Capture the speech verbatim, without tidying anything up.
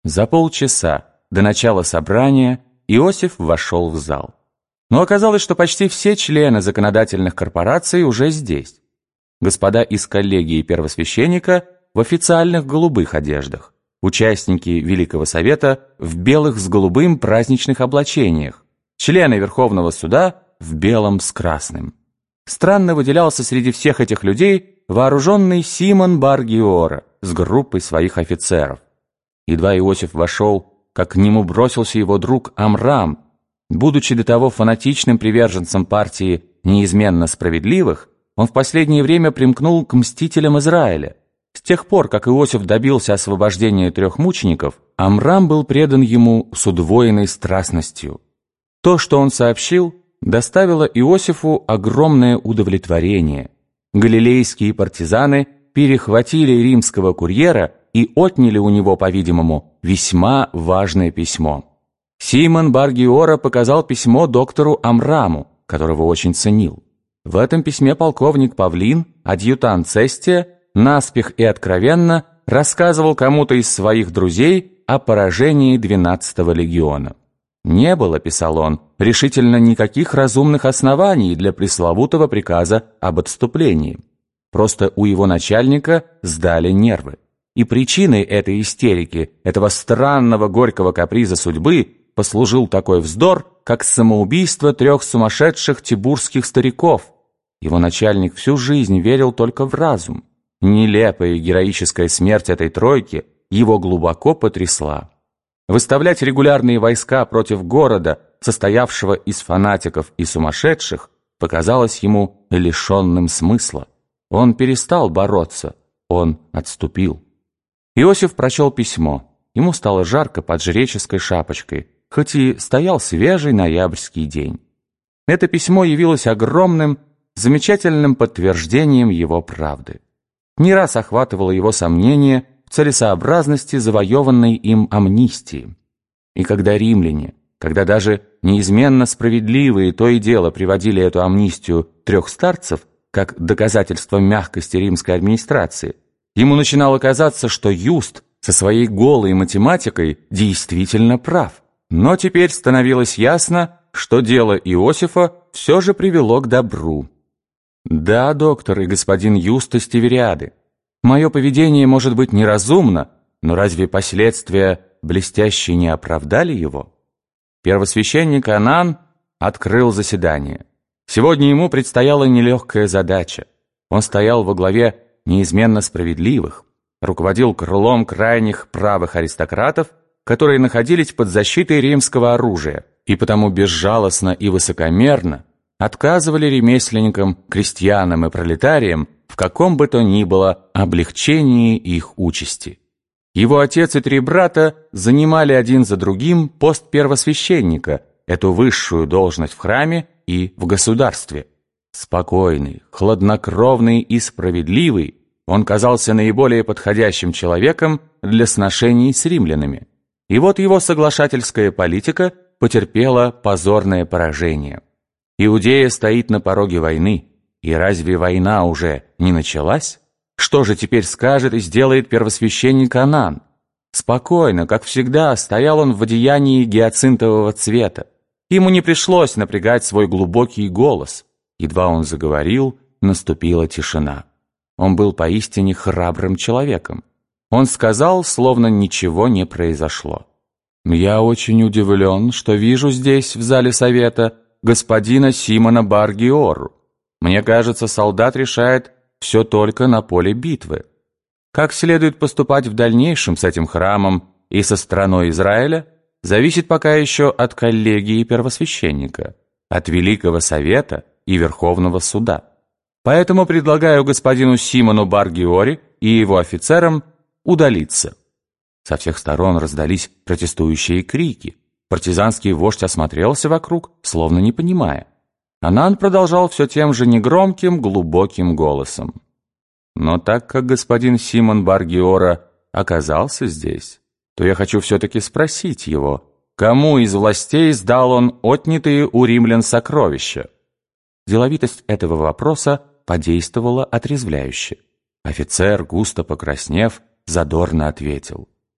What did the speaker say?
За полчаса до начала собрания Иосиф вошел в зал. Но оказалось, что почти все члены законодательных корпораций уже здесь. Господа из коллегии первосвященника в официальных голубых одеждах, участники Великого Совета в белых с голубым праздничных облачениях, члены Верховного Суда в белом с красным. Странно выделялся среди всех этих людей вооруженный Симон бар-Гиора с группой своих офицеров. Едва Иосиф вошел, как к нему бросился его друг Амрам. Будучи до того фанатичным приверженцем партии неизменно справедливых, он в последнее время примкнул к мстителям Израиля. С тех пор, как Иосиф добился освобождения трех мучеников, Амрам был предан ему с удвоенной страстностью. То, что он сообщил, доставило Иосифу огромное удовлетворение. Галилейские партизаны перехватили римского курьера и отняли у него, по-видимому, весьма важное письмо. Симон бар-Гиора показал письмо доктору Амраму, которого очень ценил. В этом письме полковник Павлин, адъютант Цестия, наспех и откровенно рассказывал кому-то из своих друзей о поражении двенадцатого легиона. «Не было, — писал он, — решительно никаких разумных оснований для пресловутого приказа об отступлении. Просто у его начальника сдали нервы. И причиной этой истерики, этого странного горького каприза судьбы, послужил такой вздор, как самоубийство трех сумасшедших тибурских стариков. Его начальник всю жизнь верил только в разум. Нелепая и героическая смерть этой тройки его глубоко потрясла. Выставлять регулярные войска против города, состоявшего из фанатиков и сумасшедших, показалось ему лишенным смысла. Он перестал бороться, он отступил. Иосиф прочел письмо. Ему стало жарко под жреческой шапочкой, хоть и стоял свежий ноябрьский день. Это письмо явилось огромным, замечательным подтверждением его правды. Не раз охватывало его сомнение в целесообразности завоеванной им амнистии. И когда римляне, когда даже неизменно справедливые то и дело приводили эту амнистию трех старцев как доказательство мягкости римской администрации, ему начинало казаться, что Юст со своей голой математикой действительно прав. Но теперь становилось ясно, что дело Иосифа все же привело к добру. «Да, доктор и господин Юст из Тивериады, мое поведение может быть неразумно, но разве последствия блестяще не оправдали его?» Первосвященник Анан открыл заседание. Сегодня ему предстояла нелегкая задача. Он стоял во главе неизменно справедливых, руководил крылом крайних правых аристократов, которые находились под защитой римского оружия и потому безжалостно и высокомерно отказывали ремесленникам, крестьянам и пролетариям в каком бы то ни было облегчении их участи. Его отец и три брата занимали один за другим пост первосвященника, эту высшую должность в храме и в государстве. Спокойный, хладнокровный и справедливый, он казался наиболее подходящим человеком для сношений с римлянами. И вот его соглашательская политика потерпела позорное поражение. Иудея стоит на пороге войны, и разве война уже не началась? Что же теперь скажет и сделает первосвященник Анан? Спокойно, как всегда, стоял он в одеянии гиацинтового цвета. Ему не пришлось напрягать свой глубокий голос. Едва он заговорил, наступила тишина. Он был поистине храбрым человеком. Он сказал, словно ничего не произошло. «Я очень удивлен, что вижу здесь, в зале совета, господина Симона бар-Гиору. Мне кажется, солдат решает все только на поле битвы. Как следует поступать в дальнейшем с этим храмом и со страной Израиля, зависит пока еще от коллегии первосвященника, от Великого Совета и Верховного Суда. Поэтому предлагаю господину Симону бар-Гиоре и его офицерам удалиться». Со всех сторон раздались протестующие крики. Партизанский вождь осмотрелся вокруг, словно не понимая. Анан продолжал все тем же негромким, глубоким голосом. «Но так как господин Симон бар-Гиора оказался здесь, то я хочу все-таки спросить его, кому из властей сдал он отнятые у римлян сокровища?» Деловитость этого вопроса подействовала отрезвляюще. Офицер, густо покраснев, задорно ответил: